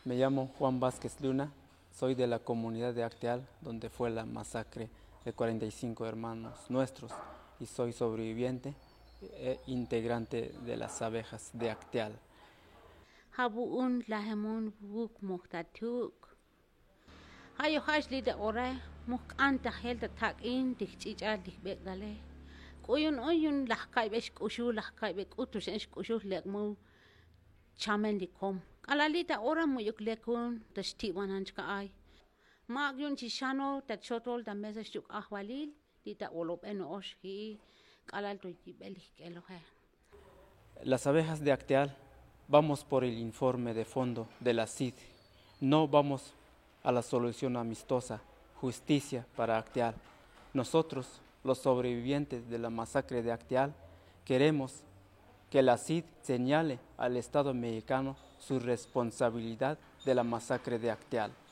Me llamo Juan Vázquez Luna, soy de la comunidad de Acteal, donde fue la masacre de 45 hermanos nuestros, y soy sobreviviente e integrante de las abejas de Acteal. Habuun lahemun buk muhtatuk. Hayo hash lida ore muk anta helta tak in dikchicha dikbekdale. Oyun lahkai besh kushu lahkai bek utush kushu lekmu chamen dikom. Alalita ora muyuk lekun tashti wananchka ay. Magyun chishano tachotol da mesa shuk ahwalil lita olop enosh hi kalal to belik elohe. Las abejas de Acteal vamos por el informe de fondo de la CID, no vamos a la solución amistosa, justicia para Acteal. Nosotros, los sobrevivientes de la masacre de Acteal, queremos que la CID señale al Estado mexicano su responsabilidad de la masacre de Acteal.